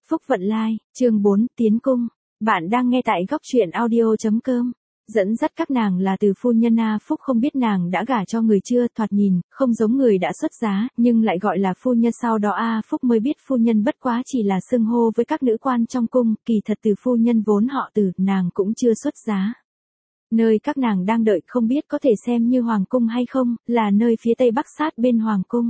Phúc Vận Lai, chương 4, Tiến Cung. Bạn đang nghe tại góc truyện audio.com. Dẫn dắt các nàng là từ phu nhân A Phúc, không biết nàng đã gả cho người chưa, thoạt nhìn, không giống người đã xuất giá, nhưng lại gọi là phu nhân. Sau đó A Phúc mới biết phu nhân bất quá chỉ là xưng hô với các nữ quan trong cung, kỳ thật từ phu nhân vốn họ Từ, nàng cũng chưa xuất giá. Nơi các nàng đang đợi không biết có thể xem như hoàng cung hay không, là nơi phía tây bắc sát bên hoàng cung.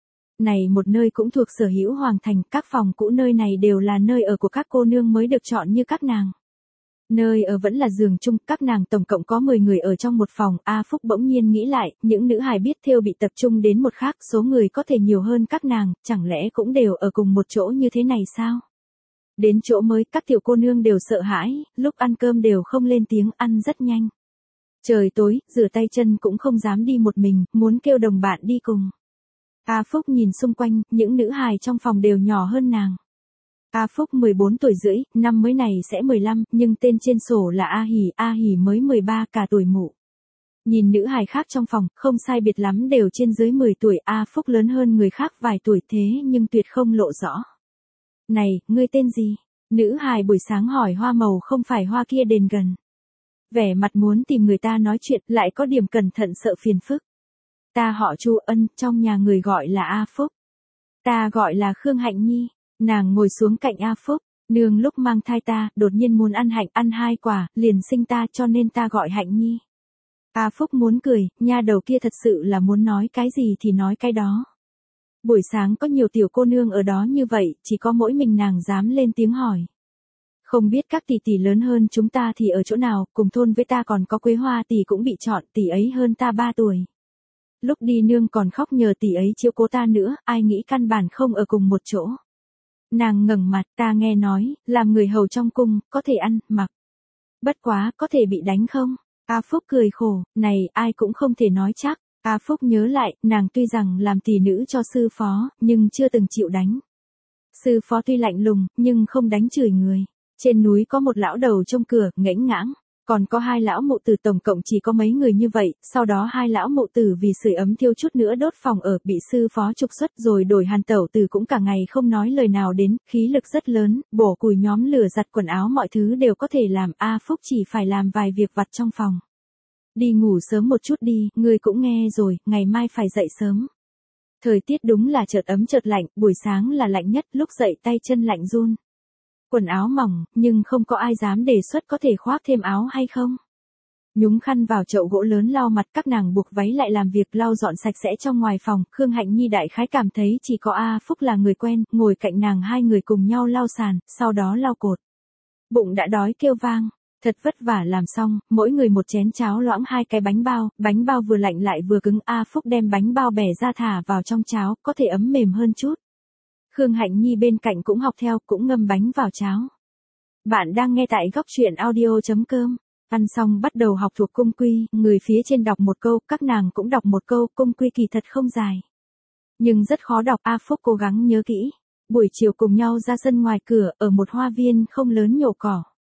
Này một nơi cũng thuộc sở hữu hoàng thành, các phòng cũ nơi này đều là nơi ở của các cô nương mới được chọn như các nàng. Nơi ở vẫn là giường chung, các nàng tổng cộng có 10 người ở trong một phòng. A Phúc bỗng nhiên nghĩ lại, những nữ hài biết thêu bị tập trung đến một khác, số người có thể nhiều hơn các nàng, chẳng lẽ cũng đều ở cùng một chỗ như thế này sao? Đến chỗ mới, các tiểu cô nương đều sợ hãi, lúc ăn cơm đều không lên tiếng, ăn rất nhanh. Trời tối, rửa tay chân cũng không dám đi một mình, muốn kêu đồng bạn đi cùng. A Phúc nhìn xung quanh, những nữ hài trong phòng đều nhỏ hơn nàng. A Phúc 14 tuổi rưỡi, năm mới này sẽ 15, nhưng tên trên sổ là A Hỷ mới 13, cả tuổi mụ. Nhìn nữ hài khác trong phòng, không sai biệt lắm đều trên dưới 10 tuổi, A Phúc lớn hơn người khác vài tuổi thế nhưng tuyệt không lộ rõ. Này, ngươi tên gì? Nữ hài buổi sáng hỏi hoa màu, không phải hoa kia đền gần. Vẻ mặt muốn tìm người ta nói chuyện, lại có điểm cẩn thận sợ phiền phức. Ta họ Chu, Ân, trong nhà người gọi là A Phúc. Ta gọi là Khương Hạnh Nhi. Nàng ngồi xuống cạnh A Phúc, nương lúc mang thai ta, đột nhiên muốn ăn hạnh, ăn 2 quả, liền sinh ta, cho nên ta gọi Hạnh Nhi. A Phúc muốn cười, nha đầu kia thật sự là muốn nói cái gì thì nói cái đó. Buổi sáng có nhiều tiểu cô nương ở đó như vậy, chỉ có mỗi mình nàng dám lên tiếng hỏi. Không biết các tỷ tỷ lớn hơn chúng ta thì ở chỗ nào, cùng thôn với ta còn có Quế Hoa tỷ cũng bị chọn, tỷ ấy hơn ta 3 tuổi. Lúc đi nương còn khóc nhờ tỷ ấy chiếu cố ta nữa, ai nghĩ căn bản không ở cùng một chỗ. Nàng ngẩng mặt, ta nghe nói, làm người hầu trong cung, có thể ăn, mặc. Bất quá, có thể bị đánh không? A Phúc cười khổ, này, ai cũng không thể nói chắc. A Phúc nhớ lại, nàng tuy rằng làm tỷ nữ cho sư phó, nhưng chưa từng chịu đánh. Sư phó tuy lạnh lùng, nhưng không đánh chửi người. Trên núi có một lão đầu trông cửa, nghẽnh ngãng. Còn có 2 lão mụ tử, tổng cộng chỉ có mấy người như vậy, sau đó 2 lão mụ tử vì sưởi ấm thiêu chút nữa đốt phòng ở, bị sư phó trục xuất rồi đổi Hàn tẩu tử cũng cả ngày không nói lời nào đến, khí lực rất lớn, bổ củi nhóm lửa giặt quần áo mọi thứ đều có thể làm. A Phúc chỉ phải làm vài việc vặt trong phòng. Đi ngủ sớm một chút đi, ngươi cũng nghe rồi, ngày mai phải dậy sớm. Thời tiết đúng là chợt ấm chợt lạnh, buổi sáng là lạnh nhất, lúc dậy tay chân lạnh run. Quần áo mỏng, nhưng không có ai dám đề xuất có thể khoác thêm áo hay không. Nhúng khăn vào chậu gỗ lớn lau mặt, các nàng buộc váy lại làm việc lau dọn sạch sẽ trong ngoài phòng. Khương Hạnh Nhi đại khái cảm thấy chỉ có A Phúc là người quen, ngồi cạnh nàng 2 người cùng nhau lau sàn, sau đó lau cột. Bụng đã đói kêu vang, thật vất vả làm xong, mỗi người một chén cháo loãng 2 cái bánh bao vừa lạnh lại vừa cứng. A Phúc đem bánh bao bẻ ra thả vào trong cháo, có thể ấm mềm hơn chút. Khương Hạnh Nhi bên cạnh cũng học theo, cũng ngâm bánh vào cháo. Bạn đang nghe tại góc truyện audio.com. Ăn xong bắt đầu học thuộc cung quy, người phía trên đọc một câu, các nàng cũng đọc một câu, cung quy kỳ thật không dài. Nhưng rất khó đọc, A Phúc cố gắng nhớ kỹ. Buổi chiều cùng nhau ra sân ngoài cửa, ở một hoa viên không lớn nhổ cỏ.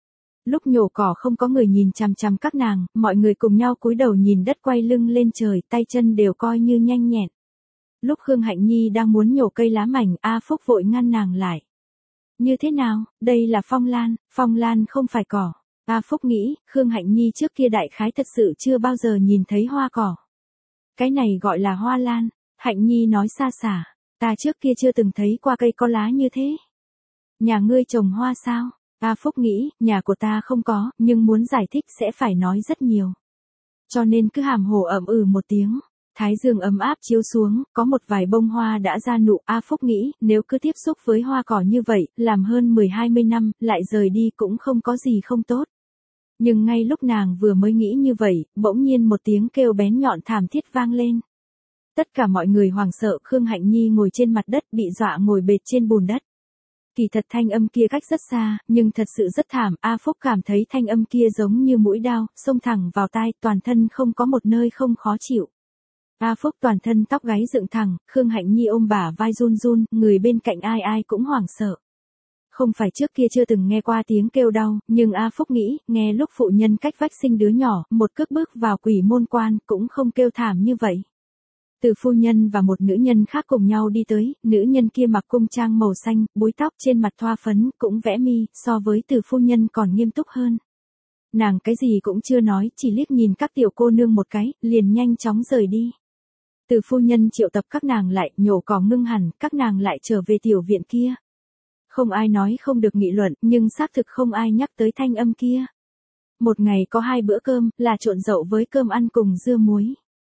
Lúc nhổ cỏ không có người nhìn chằm chằm các nàng, mọi người cùng nhau cúi đầu nhìn đất, quay lưng lên trời, tay chân đều coi như nhanh nhẹn. Lúc Khương Hạnh Nhi đang muốn nhổ cây lá mảnh, A Phúc vội ngăn nàng lại. Như thế nào, đây là phong lan không phải cỏ. A Phúc nghĩ, Khương Hạnh Nhi trước kia đại khái thật sự chưa bao giờ nhìn thấy hoa cỏ. Cái này gọi là hoa lan. Hạnh Nhi nói xa xả, ta trước kia chưa từng thấy qua cây có lá như thế. Nhà ngươi trồng hoa sao? A Phúc nghĩ, nhà của ta không có, nhưng muốn giải thích sẽ phải nói rất nhiều. Cho nên cứ hàm hồ ậm một tiếng. Thái dương ấm áp chiếu xuống, có một vài bông hoa đã ra nụ. A Phúc nghĩ, nếu cứ tiếp xúc với hoa cỏ như vậy, làm hơn 10-20 năm, lại rời đi cũng không có gì không tốt. Nhưng ngay lúc nàng vừa mới nghĩ như vậy, bỗng nhiên một tiếng kêu bén nhọn thảm thiết vang lên. Tất cả mọi người hoảng sợ, Khương Hạnh Nhi ngồi trên mặt đất bị dọa ngồi bệt trên bùn đất. Kỳ thật thanh âm kia cách rất xa, nhưng thật sự rất thảm. A Phúc cảm thấy thanh âm kia giống như mũi đao, xông thẳng vào tai, toàn thân không có một nơi không khó chịu. A Phúc toàn thân tóc gáy dựng thẳng, Khương Hạnh Nhi ôm bả vai run run, người bên cạnh ai ai cũng hoảng sợ. Không phải trước kia chưa từng nghe qua tiếng kêu đau, nhưng A Phúc nghĩ, nghe lúc phụ nhân cách vách sinh đứa nhỏ, một cước bước vào quỷ môn quan, cũng không kêu thảm như vậy. Từ phu nhân và một nữ nhân khác cùng nhau đi tới, nữ nhân kia mặc cung trang màu xanh, búi tóc, trên mặt thoa phấn, cũng vẽ mi, so với từ phu nhân còn nghiêm túc hơn. Nàng cái gì cũng chưa nói, chỉ liếc nhìn các tiểu cô nương một cái, liền nhanh chóng rời đi. Từ phu nhân triệu tập các nàng lại, nhổ cỏ ngưng hẳn, các nàng lại trở về tiểu viện kia. Không ai nói không được nghị luận, nhưng xác thực không ai nhắc tới thanh âm kia. Một ngày có 2 bữa cơm, là trộn dậu với cơm ăn cùng dưa muối.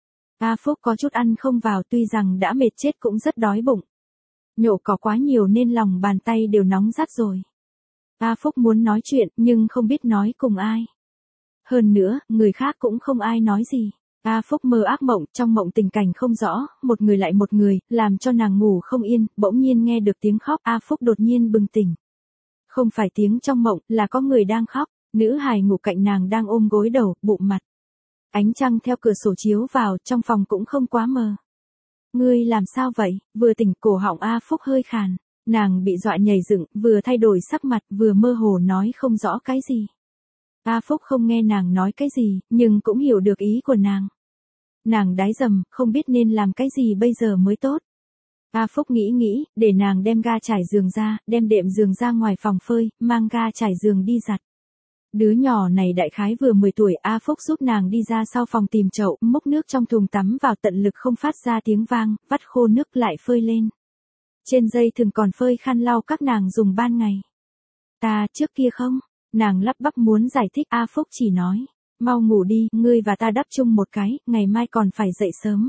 A Phúc có chút ăn không vào, tuy rằng đã mệt chết cũng rất đói bụng. Nhổ cỏ quá nhiều nên lòng bàn tay đều nóng rát rồi. A Phúc muốn nói chuyện, nhưng không biết nói cùng ai. Hơn nữa, người khác cũng không ai nói gì. A Phúc mơ ác mộng, trong mộng tình cảnh không rõ, một người lại một người, làm cho nàng ngủ không yên, bỗng nhiên nghe được tiếng khóc, A Phúc đột nhiên bừng tỉnh. Không phải tiếng trong mộng, là có người đang khóc, nữ hài ngủ cạnh nàng đang ôm gối đầu, bụng mặt. Ánh trăng theo cửa sổ chiếu vào, trong phòng cũng không quá mờ. Ngươi làm sao vậy? Vừa tỉnh, cổ họng A Phúc hơi khàn. Nàng bị dọa nhảy dựng, vừa thay đổi sắc mặt, vừa mơ hồ nói không rõ cái gì. A Phúc không nghe nàng nói cái gì, nhưng cũng hiểu được ý của nàng. Nàng đái dầm, không biết nên làm cái gì bây giờ mới tốt. A Phúc nghĩ, để nàng đem ga trải giường ra, đem đệm giường ra ngoài phòng phơi, mang ga trải giường đi giặt. Đứa nhỏ này đại khái vừa 10 tuổi, A Phúc giúp nàng đi ra sau phòng tìm chậu, múc nước trong thùng tắm vào, tận lực không phát ra tiếng vang, vắt khô nước lại phơi lên. Trên dây thường còn phơi khăn lau các nàng dùng ban ngày. Ta trước kia không, nàng lắp bắp muốn giải thích, A Phúc chỉ nói, mau ngủ đi, ngươi và ta đắp chung một cái, ngày mai còn phải dậy sớm.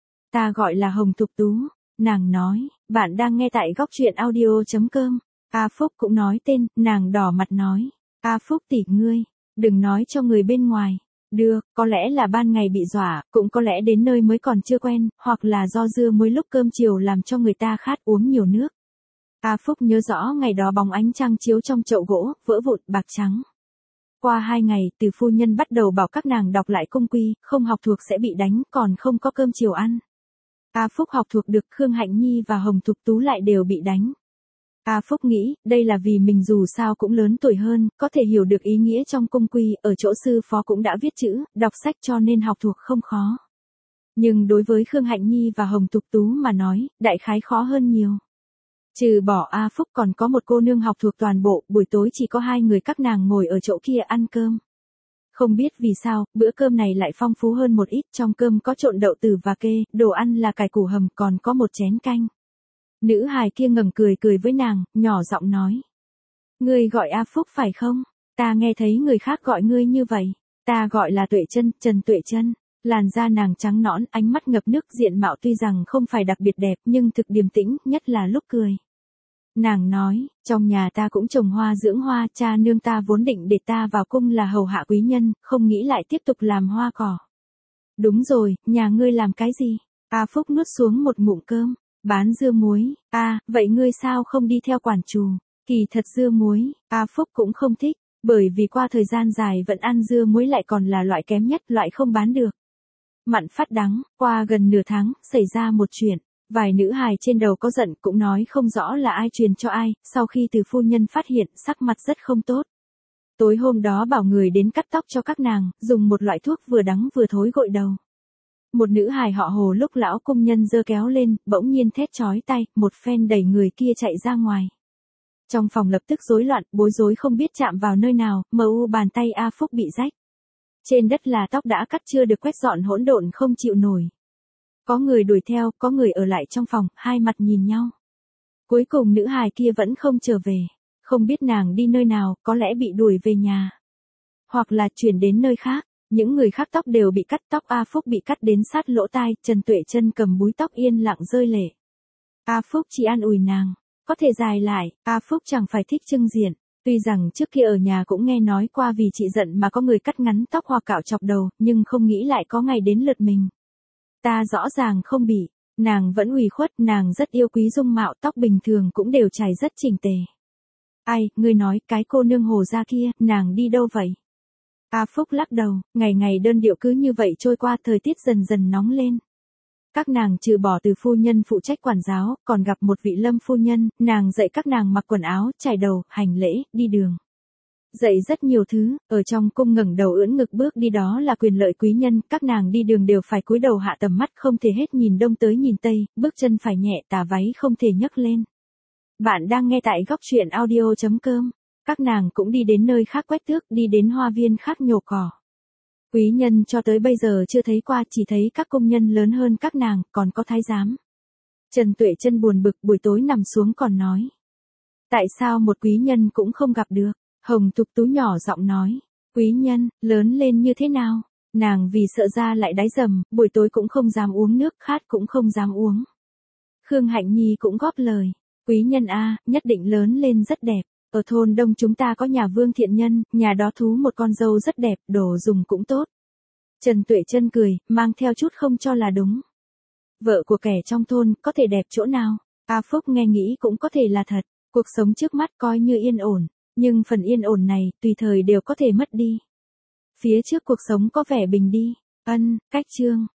Ta gọi là Hồng Thục Tú, nàng nói, bạn đang nghe tại góc truyện audio.com. A Phúc cũng nói tên, nàng đỏ mặt nói, A Phúc tỷ ngươi, đừng nói cho người bên ngoài. Được, có lẽ là ban ngày bị dọa, cũng có lẽ đến nơi mới còn chưa quen, hoặc là do dưa muối lúc cơm chiều làm cho người ta khát uống nhiều nước. A Phúc nhớ rõ ngày đó bóng ánh trăng chiếu trong chậu gỗ, vỡ vụn, bạc trắng. Qua 2 ngày, từ phu nhân bắt đầu bảo các nàng đọc lại cung quy, không học thuộc sẽ bị đánh, còn không có cơm chiều ăn. A Phúc học thuộc được, Khương Hạnh Nhi và Hồng Thục Tú lại đều bị đánh. A Phúc nghĩ, đây là vì mình dù sao cũng lớn tuổi hơn, có thể hiểu được ý nghĩa trong cung quy, ở chỗ sư phó cũng đã viết chữ, đọc sách cho nên học thuộc không khó. Nhưng đối với Khương Hạnh Nhi và Hồng Thục Tú mà nói, đại khái khó hơn nhiều. Trừ bỏ A Phúc còn có một cô nương học thuộc toàn bộ, buổi tối chỉ có 2 người các nàng ngồi ở chỗ kia ăn cơm. Không biết vì sao, bữa cơm này lại phong phú hơn một ít, trong cơm có trộn đậu tử và kê, đồ ăn là cải củ hầm, còn có một chén canh. Nữ hài kia ngẩng cười với nàng, nhỏ giọng nói. Ngươi gọi A Phúc phải không? Ta nghe thấy người khác gọi ngươi như vậy. Ta gọi là Tuệ Chân, Trần Tuệ Chân. Làn da nàng trắng nõn, ánh mắt ngập nước, diện mạo tuy rằng không phải đặc biệt đẹp nhưng thực điềm tĩnh, nhất là lúc cười. Nàng nói, trong nhà ta cũng trồng hoa dưỡng hoa, cha nương ta vốn định để ta vào cung là hầu hạ quý nhân, không nghĩ lại tiếp tục làm hoa cỏ. Đúng rồi, nhà ngươi làm cái gì? A Phúc nuốt xuống một ngụm cơm. Bán dưa muối. Vậy ngươi sao không đi theo quản trù? Kỳ thật dưa muối, A Phúc cũng không thích, bởi vì qua thời gian dài vẫn ăn dưa muối lại còn là loại kém nhất, loại không bán được. Mặn phát đắng, qua gần nửa tháng, xảy ra một chuyện. Vài nữ hài trên đầu có giận, cũng nói không rõ là ai truyền cho ai, sau khi từ phu nhân phát hiện, sắc mặt rất không tốt. Tối hôm đó bảo người đến cắt tóc cho các nàng, dùng một loại thuốc vừa đắng vừa thối gội đầu. Một nữ hài họ Hồ lúc lão công nhân giơ kéo lên, bỗng nhiên thét chói tai, một phen đẩy người kia chạy ra ngoài. Trong phòng lập tức rối loạn, bối rối không biết chạm vào nơi nào, bàn tay A Phúc bị rách. Trên đất là tóc đã cắt chưa được quét dọn hỗn độn không chịu nổi. Có người đuổi theo, có người ở lại trong phòng, hai mặt nhìn nhau. Cuối cùng nữ hài kia vẫn không trở về, không biết nàng đi nơi nào, có lẽ bị đuổi về nhà. Hoặc là chuyển đến nơi khác. Những người khác tóc đều bị cắt, tóc A Phúc bị cắt đến sát lỗ tai, Trần Tuệ Chân cầm búi tóc yên lặng rơi lệ. A Phúc chỉ an ủi nàng, có thể dài lại, A Phúc chẳng phải thích trưng diện. Tuy rằng trước kia ở nhà cũng nghe nói qua vì chị giận mà có người cắt ngắn tóc hoặc cạo chọc đầu, nhưng không nghĩ lại có ngày đến lượt mình. Ta rõ ràng không bị, nàng vẫn ủy khuất, nàng rất yêu quý dung mạo, tóc bình thường cũng đều chải rất chỉnh tề. Ai, ngươi nói, cái cô nương Hồ gia kia, nàng đi đâu vậy? A Phúc lắc đầu, ngày đơn điệu cứ như vậy trôi qua, thời tiết dần dần nóng lên. Các nàng trừ bỏ từ phu nhân phụ trách quản giáo, còn gặp một vị Lâm phu nhân, nàng dạy các nàng mặc quần áo, chải đầu, hành lễ, đi đường. Dạy rất nhiều thứ, ở trong cung ngẩng đầu ưỡn ngực bước đi đó là quyền lợi quý nhân, các nàng đi đường đều phải cúi đầu hạ tầm mắt không thể hết nhìn đông tới nhìn tây, bước chân phải nhẹ tà váy không thể nhấc lên. Bạn đang nghe tại góc truyện audio.com. Các nàng cũng đi đến nơi khác quét tước, đi đến hoa viên khác nhổ cỏ. Quý nhân cho tới bây giờ chưa thấy qua, chỉ thấy các công nhân lớn hơn các nàng, còn có thái giám. Trần Tuệ Chân buồn bực buổi tối nằm xuống còn nói. Tại sao một quý nhân cũng không gặp được? Hồng Thục Tú nhỏ giọng nói. Quý nhân, lớn lên như thế nào? Nàng vì sợ ra lại đái dầm, buổi tối cũng không dám uống nước, khát cũng không dám uống. Khương Hạnh Nhi cũng góp lời. Quý nhân a, nhất định lớn lên rất đẹp. Ở thôn đông chúng ta có nhà Vương Thiện Nhân, nhà đó thú một con dâu rất đẹp, đồ dùng cũng tốt. Trần Tuệ Chân cười, mang theo chút không cho là đúng. Vợ của kẻ trong thôn, có thể đẹp chỗ nào? A Phúc nghe nghĩ cũng có thể là thật. Cuộc sống trước mắt coi như yên ổn, nhưng phần yên ổn này, tùy thời đều có thể mất đi. Phía trước cuộc sống có vẻ bình đi. Cách chương.